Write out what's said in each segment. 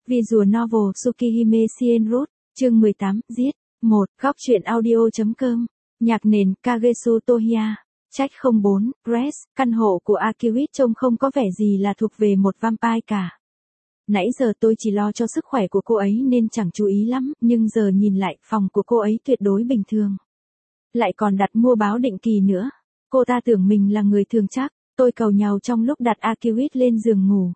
Visual Novel Tsukihime Shienroute, chương 18, giết. 1. Góc truyện audio.com. Nhạc nền Kagesu Tohiya. Trách 04, Press, căn hộ của Akiwit trông không có vẻ gì là thuộc về một vampire cả. Nãy giờ tôi chỉ lo cho sức khỏe của cô ấy nên chẳng chú ý lắm, nhưng giờ nhìn lại, phòng của cô ấy tuyệt đối bình thường. Lại còn đặt mua báo định kỳ nữa. Cô ta tưởng mình là người thường chắc. Tôi cầu nhàu trong lúc đặt Akiwit lên giường ngủ.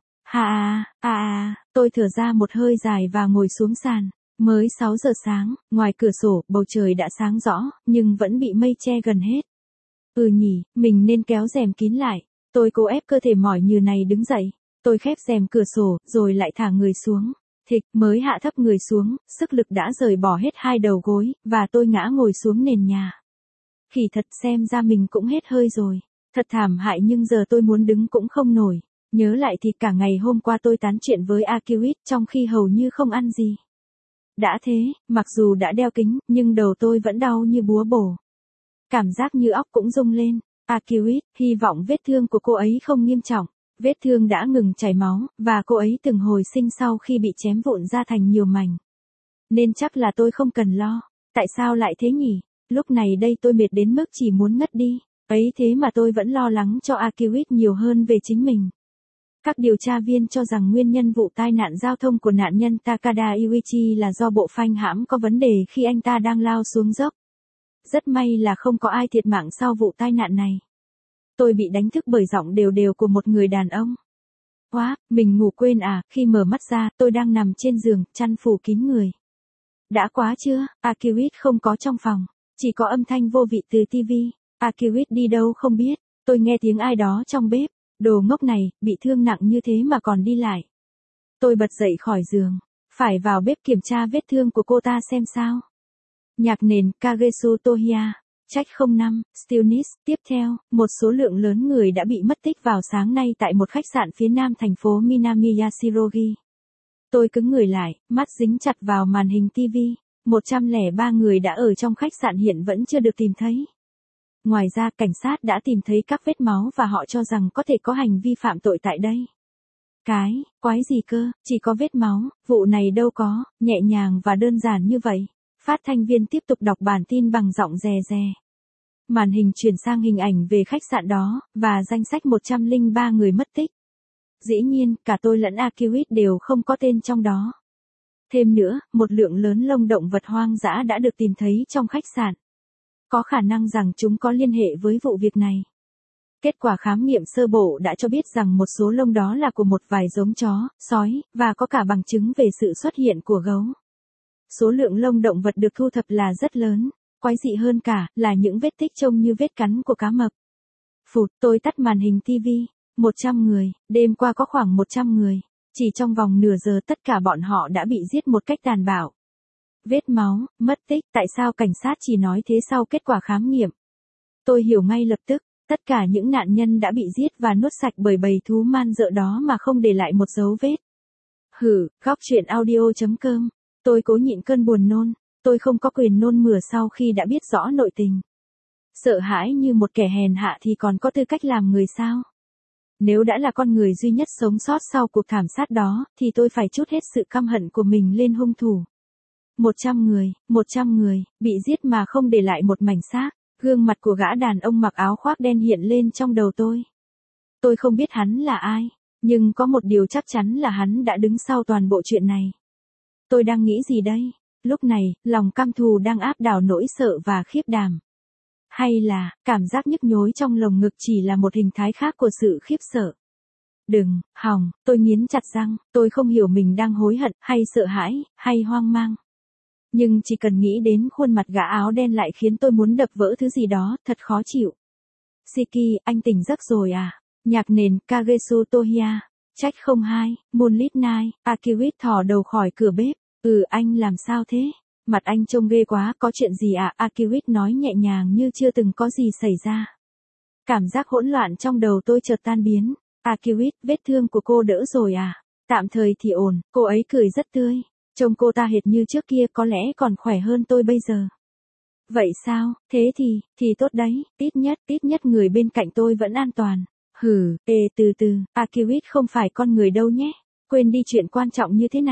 Tôi thở ra một hơi dài và ngồi xuống sàn. Mới 6 giờ sáng, ngoài cửa sổ, bầu trời đã sáng rõ, nhưng vẫn bị mây che gần hết. Nhỉ, mình nên kéo rèm kín lại. Tôi cố ép cơ thể mỏi như này đứng dậy. Tôi khép rèm cửa sổ, rồi lại thả người xuống. Thịch, mới hạ thấp người xuống, sức lực đã rời bỏ hết hai đầu gối, và tôi ngã ngồi xuống nền nhà. Khỉ thật, xem ra mình cũng hết hơi rồi. Thật thảm hại, nhưng giờ tôi muốn đứng cũng không nổi. Nhớ lại thì cả ngày hôm qua tôi tán chuyện với Akiwit trong khi hầu như không ăn gì. Đã thế, mặc dù đã đeo kính, nhưng đầu tôi vẫn đau như búa bổ. Cảm giác như óc cũng rung lên. Akiwit, hy vọng vết thương của cô ấy không nghiêm trọng. Vết thương đã ngừng chảy máu, và cô ấy từng hồi sinh sau khi bị chém vụn ra thành nhiều mảnh. Nên chắc là tôi không cần lo. Tại sao lại thế nhỉ? Lúc này đây tôi mệt đến mức chỉ muốn ngất đi. Ấy thế mà tôi vẫn lo lắng cho Akiwit nhiều hơn về chính mình. Các điều tra viên cho rằng nguyên nhân vụ tai nạn giao thông của nạn nhân Takada Yuichi là do bộ phanh hãm có vấn đề khi anh ta đang lao xuống dốc. Rất may là không có ai thiệt mạng sau vụ tai nạn này. Tôi bị đánh thức bởi giọng đều đều của một người đàn ông. Mình ngủ quên à? Khi mở mắt ra, tôi đang nằm trên giường, chăn phủ kín người. Đã quá chưa? Akiwit không có trong phòng, chỉ có âm thanh vô vị từ TV. Akiwit đi đâu không biết. Tôi nghe tiếng ai đó trong bếp. Đồ ngốc này, bị thương nặng như thế mà còn đi lại. Tôi bật dậy khỏi giường, phải vào bếp kiểm tra vết thương của cô ta xem sao. Nhạc nền Kagesu Tohiya. Trách 05, Stillness. Tiếp theo, một số lượng lớn người đã bị mất tích vào sáng nay tại một khách sạn phía nam thành phố Minami Yashirogi. Tôi cứng người lại, mắt dính chặt vào màn hình TV. 103 người đã ở trong khách sạn hiện vẫn chưa được tìm thấy. Ngoài ra, cảnh sát đã tìm thấy các vết máu và họ cho rằng có thể có hành vi phạm tội tại đây. Quái gì cơ, chỉ có vết máu, vụ này đâu có, nhẹ nhàng và đơn giản như vậy. Phát thanh viên tiếp tục đọc bản tin bằng giọng rè rè. Màn hình chuyển sang hình ảnh về khách sạn đó, và danh sách 103 người mất tích. Dĩ nhiên, cả tôi lẫn Akiwit đều không có tên trong đó. Thêm nữa, một lượng lớn lông động vật hoang dã đã được tìm thấy trong khách sạn. Có khả năng rằng chúng có liên hệ với vụ việc này. Kết quả khám nghiệm sơ bộ đã cho biết rằng một số lông đó là của một vài giống chó, sói, và có cả bằng chứng về sự xuất hiện của gấu. Số lượng lông động vật được thu thập là rất lớn, quái dị hơn cả là những vết tích trông như vết cắn của cá mập. Tôi tắt màn hình TV. 100 người, đêm qua có khoảng 100 người. Chỉ trong vòng nửa giờ tất cả bọn họ đã bị giết một cách tàn bạo. Vết máu, mất tích, tại sao cảnh sát chỉ nói thế sau kết quả khám nghiệm? Tôi hiểu ngay lập tức, tất cả những nạn nhân đã bị giết và nuốt sạch bởi bầy thú man dợ đó mà không để lại một dấu vết. Góc truyện audio.com. Tôi cố nhịn cơn buồn nôn, tôi không có quyền nôn mửa sau khi đã biết rõ nội tình. Sợ hãi như một kẻ hèn hạ thì còn có tư cách làm người sao? Nếu đã là con người duy nhất sống sót sau cuộc thảm sát đó, thì tôi phải trút hết sự căm hận của mình lên hung thủ. 100 người, bị giết mà không để lại một mảnh xác. Gương mặt của gã đàn ông mặc áo khoác đen hiện lên trong đầu tôi. Tôi không biết hắn là ai, nhưng có một điều chắc chắn là hắn đã đứng sau toàn bộ chuyện này. Tôi đang nghĩ gì đây? Lúc này, lòng căm thù đang áp đảo nỗi sợ và khiếp đảm. Hay là, cảm giác nhức nhối trong lồng ngực chỉ là một hình thái khác của sự khiếp sợ? Đừng, hỏng, tôi nghiến chặt răng, tôi không hiểu mình đang hối hận, hay sợ hãi, hay hoang mang. Nhưng chỉ cần nghĩ đến khuôn mặt gã áo đen lại khiến tôi muốn đập vỡ thứ gì đó, thật khó chịu. Shiki, anh tỉnh giấc rồi à? Nhạc nền Kagesu Tohiya. Trách 02, Moonlit Night. Akiwit thò đầu khỏi cửa bếp. Anh làm sao thế? Mặt anh trông ghê quá, có chuyện gì à? Akiwit nói nhẹ nhàng như chưa từng có gì xảy ra. Cảm giác hỗn loạn trong đầu tôi chợt tan biến. Akiwit, vết thương của cô đỡ rồi à? Tạm thời thì ổn, cô ấy cười rất tươi. Trông cô ta hệt như trước kia, có lẽ còn khỏe hơn tôi bây giờ. Vậy sao? Thế thì tốt đấy, ít nhất người bên cạnh tôi vẫn an toàn. Từ từ, Akiwit không phải con người đâu nhé. Quên đi chuyện quan trọng như thế này.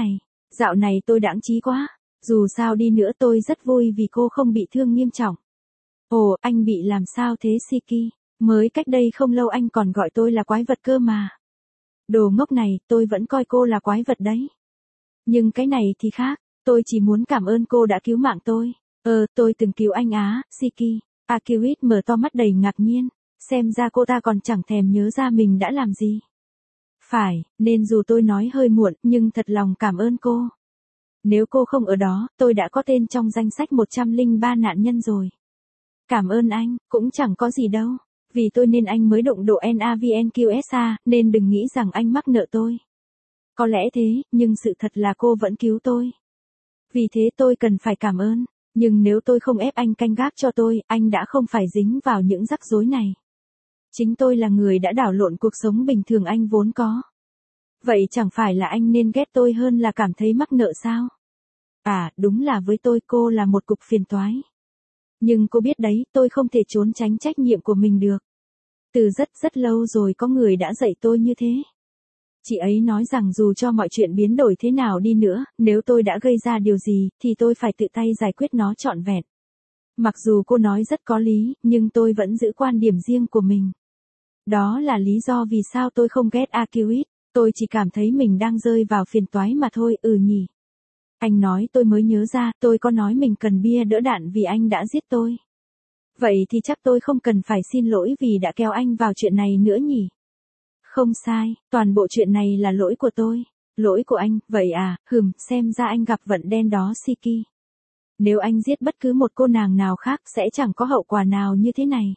Dạo này tôi đãng trí quá. Dù sao đi nữa tôi rất vui vì cô không bị thương nghiêm trọng. Ồ, anh bị làm sao thế Siki? Mới cách đây không lâu anh còn gọi tôi là quái vật cơ mà. Đồ ngốc này, tôi vẫn coi cô là quái vật đấy. Nhưng cái này thì khác, tôi chỉ muốn cảm ơn cô đã cứu mạng tôi. Tôi từng cứu anh á, Siki. Akiwit mở to mắt đầy ngạc nhiên, xem ra cô ta còn chẳng thèm nhớ ra mình đã làm gì. Phải, nên dù tôi nói hơi muộn, nhưng thật lòng cảm ơn cô. Nếu cô không ở đó, tôi đã có tên trong danh sách 103 nạn nhân rồi. Cảm ơn anh, cũng chẳng có gì đâu. Vì tôi nên anh mới đụng độ NAVNQSA, nên đừng nghĩ rằng anh mắc nợ tôi. Có lẽ thế, nhưng sự thật là cô vẫn cứu tôi. Vì thế tôi cần phải cảm ơn. Nhưng nếu tôi không ép anh canh gác cho tôi, anh đã không phải dính vào những rắc rối này. Chính tôi là người đã đảo lộn cuộc sống bình thường anh vốn có. Vậy chẳng phải là anh nên ghét tôi hơn là cảm thấy mắc nợ sao? À, đúng là với tôi cô là một cục phiền toái. Nhưng cô biết đấy, tôi không thể trốn tránh trách nhiệm của mình được. Từ rất lâu rồi có người đã dạy tôi như thế. Chị ấy nói rằng dù cho mọi chuyện biến đổi thế nào đi nữa, nếu tôi đã gây ra điều gì, thì tôi phải tự tay giải quyết nó trọn vẹn. Mặc dù cô nói rất có lý, nhưng tôi vẫn giữ quan điểm riêng của mình. Đó là lý do vì sao tôi không ghét Akiwit, tôi chỉ cảm thấy mình đang rơi vào phiền toái mà thôi, nhỉ. Anh nói tôi mới nhớ ra, tôi có nói mình cần bia đỡ đạn vì anh đã giết tôi. Vậy thì chắc tôi không cần phải xin lỗi vì đã kéo anh vào chuyện này nữa nhỉ? Không sai, toàn bộ chuyện này là lỗi của tôi. Lỗi của anh, vậy à, xem ra anh gặp vận đen đó Siki. Nếu anh giết bất cứ một cô nàng nào khác sẽ chẳng có hậu quả nào như thế này.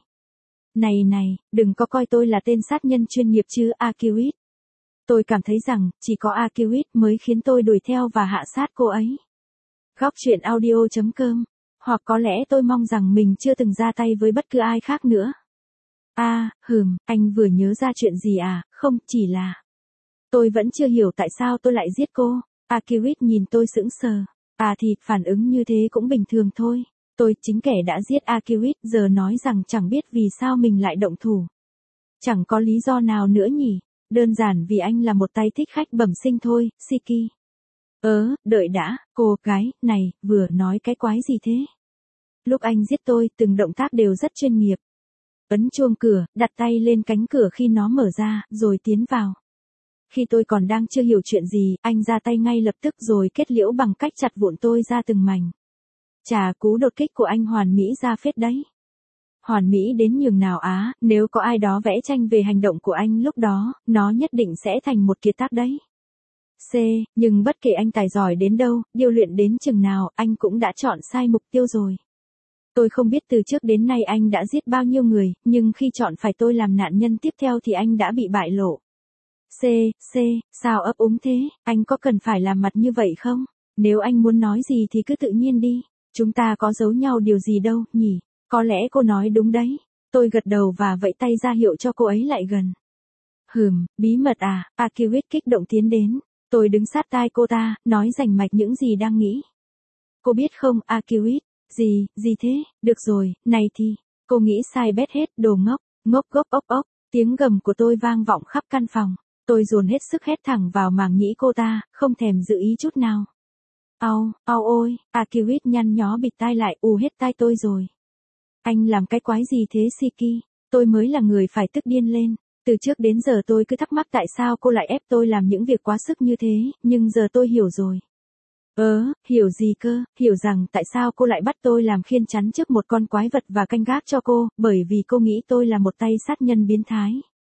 Này, đừng có coi tôi là tên sát nhân chuyên nghiệp chứ Akiwit. Tôi cảm thấy rằng, chỉ có Akiwit mới khiến tôi đuổi theo và hạ sát cô ấy. Góc truyện audio.com. Hoặc có lẽ tôi mong rằng mình chưa từng ra tay với bất cứ ai khác nữa. Anh vừa nhớ ra chuyện gì à, không, chỉ là... Tôi vẫn chưa hiểu tại sao tôi lại giết cô. Akiwit nhìn tôi sững sờ. Thì phản ứng như thế cũng bình thường thôi. Tôi chính kẻ đã giết Akiwit giờ nói rằng chẳng biết vì sao mình lại động thủ. Chẳng có lý do nào nữa nhỉ. Đơn giản vì anh là một tay thích khách bẩm sinh thôi, Siki. Đợi đã, cô gái này vừa nói cái quái gì thế? Lúc anh giết tôi, từng động tác đều rất chuyên nghiệp. Ấn chuông cửa, đặt tay lên cánh cửa khi nó mở ra, rồi tiến vào. Khi tôi còn đang chưa hiểu chuyện gì, anh ra tay ngay lập tức rồi kết liễu bằng cách chặt vụn tôi ra từng mảnh. Chà, cú đột kích của anh hoàn mỹ ra phết đấy. Hoàn mỹ đến nhường nào á, nếu có ai đó vẽ tranh về hành động của anh lúc đó, nó nhất định sẽ thành một kiệt tác đấy. Nhưng bất kể anh tài giỏi đến đâu, điêu luyện đến chừng nào, anh cũng đã chọn sai mục tiêu rồi. Tôi không biết từ trước đến nay anh đã giết bao nhiêu người, nhưng khi chọn phải tôi làm nạn nhân tiếp theo thì anh đã bị bại lộ. Sao ấp úng thế, anh có cần phải làm mặt như vậy không? Nếu anh muốn nói gì thì cứ tự nhiên đi, chúng ta có giấu nhau điều gì đâu, nhỉ? Có lẽ cô nói đúng đấy. Tôi gật đầu và vẫy tay ra hiệu cho cô ấy lại gần. Bí mật à, Akiwit kích động tiến đến. Tôi đứng sát tai cô ta, nói rành mạch những gì đang nghĩ. Cô biết không, Akiwit, gì thế, được rồi, này thì, cô nghĩ sai bét hết, đồ ngốc ốc, tiếng gầm của tôi vang vọng khắp căn phòng. Tôi dồn hết sức hét thẳng vào màng nhĩ cô ta, không thèm giữ ý chút nào. Ôi, Akiwit nhăn nhó bịt tai lại, hết tai tôi rồi. Anh làm cái quái gì thế Siki? Tôi mới là người phải tức điên lên. Từ trước đến giờ tôi cứ thắc mắc tại sao cô lại ép tôi làm những việc quá sức như thế, nhưng giờ tôi hiểu rồi. Hiểu gì cơ, hiểu rằng tại sao cô lại bắt tôi làm khiên chắn trước một con quái vật và canh gác cho cô, bởi vì cô nghĩ tôi là một tay sát nhân biến thái.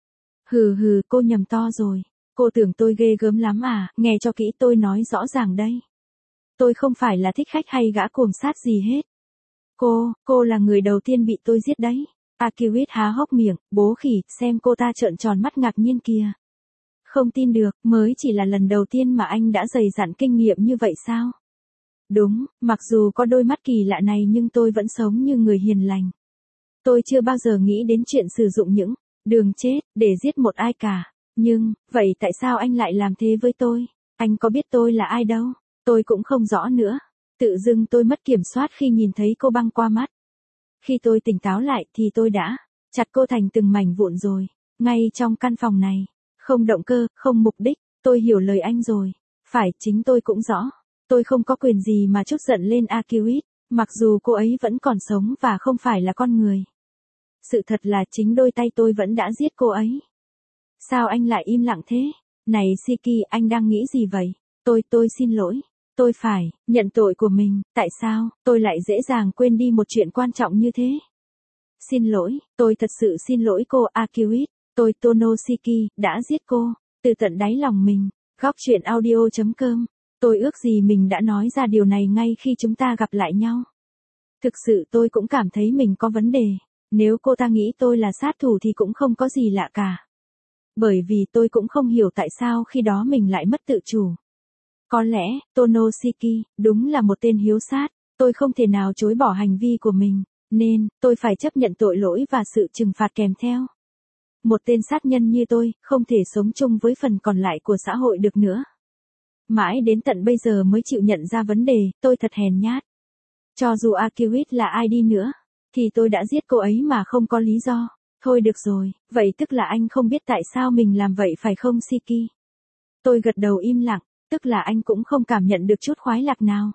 Cô nhầm to rồi. Cô tưởng tôi ghê gớm lắm à, nghe cho kỹ tôi nói rõ ràng đây. Tôi không phải là thích khách hay gã cuồng sát gì hết. Cô là người đầu tiên bị tôi giết đấy. Akiwit há hốc miệng, bố khỉ, xem cô ta trợn tròn mắt ngạc nhiên kìa. Không tin được, mới chỉ là lần đầu tiên mà anh đã dày dặn kinh nghiệm như vậy sao? Đúng, mặc dù có đôi mắt kỳ lạ này nhưng tôi vẫn sống như người hiền lành. Tôi chưa bao giờ nghĩ đến chuyện sử dụng những đường chết để giết một ai cả. Nhưng, vậy tại sao anh lại làm thế với tôi? Anh có biết tôi là ai đâu? Tôi cũng không rõ nữa. Tự dưng tôi mất kiểm soát khi nhìn thấy cô băng qua mắt. Khi tôi tỉnh táo lại thì tôi đã chặt cô thành từng mảnh vụn rồi. Ngay trong căn phòng này. Không động cơ, không mục đích. Tôi hiểu lời anh rồi. Phải, chính tôi cũng rõ. Tôi không có quyền gì mà trút giận lên Akiwit, mặc dù cô ấy vẫn còn sống và không phải là con người. Sự thật là chính đôi tay tôi vẫn đã giết cô ấy. Sao anh lại im lặng thế? Này Siki, anh đang nghĩ gì vậy? Tôi xin lỗi. Tôi phải nhận tội của mình, tại sao tôi lại dễ dàng quên đi một chuyện quan trọng như thế? Xin lỗi, tôi thật sự xin lỗi cô Akiwit, tôi Tonosiki, đã giết cô, từ tận đáy lòng mình. Góc truyện audio.com. Tôi ước gì mình đã nói ra điều này ngay khi chúng ta gặp lại nhau. Thực sự tôi cũng cảm thấy mình có vấn đề. Nếu cô ta nghĩ tôi là sát thủ thì cũng không có gì lạ cả. Bởi vì tôi cũng không hiểu tại sao khi đó mình lại mất tự chủ. Có lẽ, Tonosiki, đúng là một tên hiếu sát, tôi không thể nào chối bỏ hành vi của mình, nên, tôi phải chấp nhận tội lỗi và sự trừng phạt kèm theo. Một tên sát nhân như tôi, không thể sống chung với phần còn lại của xã hội được nữa. Mãi đến tận bây giờ mới chịu nhận ra vấn đề, tôi thật hèn nhát. Cho dù Akiwit là ai đi nữa, thì tôi đã giết cô ấy mà không có lý do. Thôi được rồi, vậy tức là anh không biết tại sao mình làm vậy phải không Siki? Tôi gật đầu im lặng, tức là anh cũng không cảm nhận được chút khoái lạc nào.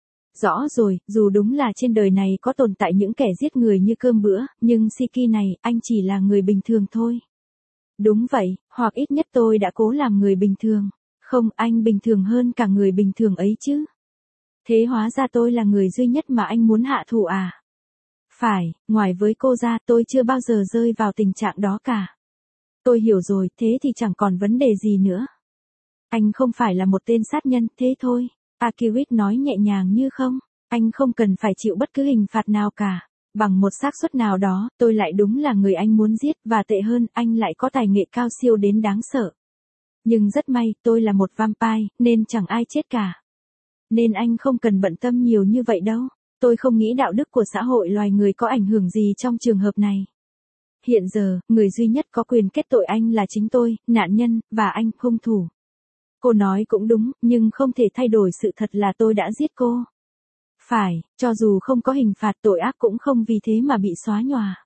Rõ rồi, dù đúng là trên đời này có tồn tại những kẻ giết người như cơm bữa, nhưng Siki này, anh chỉ là người bình thường thôi. Đúng vậy, hoặc ít nhất tôi đã cố làm người bình thường. Không, anh bình thường hơn cả người bình thường ấy chứ. Thế hóa ra tôi là người duy nhất mà anh muốn hạ thủ à? Phải, ngoài với cô ra tôi chưa bao giờ rơi vào tình trạng đó cả. Tôi hiểu rồi, thế thì chẳng còn vấn đề gì nữa. Anh không phải là một tên sát nhân, thế thôi. Akiwit nói nhẹ nhàng như không. Anh không cần phải chịu bất cứ hình phạt nào cả. Bằng một xác suất nào đó, tôi lại đúng là người anh muốn giết, và tệ hơn, anh lại có tài nghệ cao siêu đến đáng sợ. Nhưng rất may, tôi là một vampire, nên chẳng ai chết cả. Nên anh không cần bận tâm nhiều như vậy đâu. Tôi không nghĩ đạo đức của xã hội loài người có ảnh hưởng gì trong trường hợp này. Hiện giờ, người duy nhất có quyền kết tội anh là chính tôi, nạn nhân, và anh, hung thủ. Cô nói cũng đúng, nhưng không thể thay đổi sự thật là tôi đã giết cô. Phải, cho dù không có hình phạt tội ác cũng không vì thế mà bị xóa nhòa.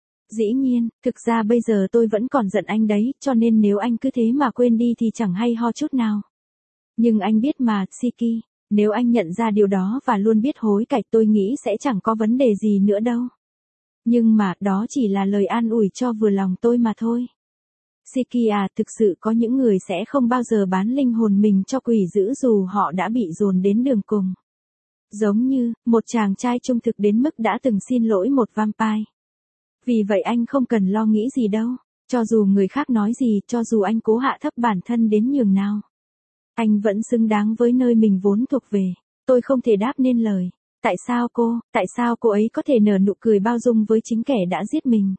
Dĩ nhiên, thực ra bây giờ tôi vẫn còn giận anh đấy, cho nên nếu anh cứ thế mà quên đi thì chẳng hay ho chút nào. Nhưng anh biết mà, Siki, nếu anh nhận ra điều đó và luôn biết hối cải tôi nghĩ sẽ chẳng có vấn đề gì nữa đâu. Nhưng mà, đó chỉ là lời an ủi cho vừa lòng tôi mà thôi. Siki à, thực sự có những người sẽ không bao giờ bán linh hồn mình cho quỷ dữ dù họ đã bị dồn đến đường cùng. Giống như, một chàng trai trung thực đến mức đã từng xin lỗi một vampire. Vì vậy anh không cần lo nghĩ gì đâu, cho dù người khác nói gì, cho dù anh cố hạ thấp bản thân đến nhường nào. Anh vẫn xứng đáng với nơi mình vốn thuộc về. Tôi không thể đáp nên lời. Tại sao cô ấy có thể nở nụ cười bao dung với chính kẻ đã giết mình?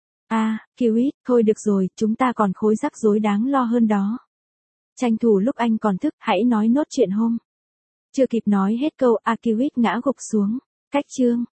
Kiwit, thôi được rồi, chúng ta còn khối rắc rối đáng lo hơn đó. Tranh thủ lúc anh còn thức, hãy nói nốt chuyện hôm. Chưa kịp nói hết câu, Akiwit ngã gục xuống. Cách chương.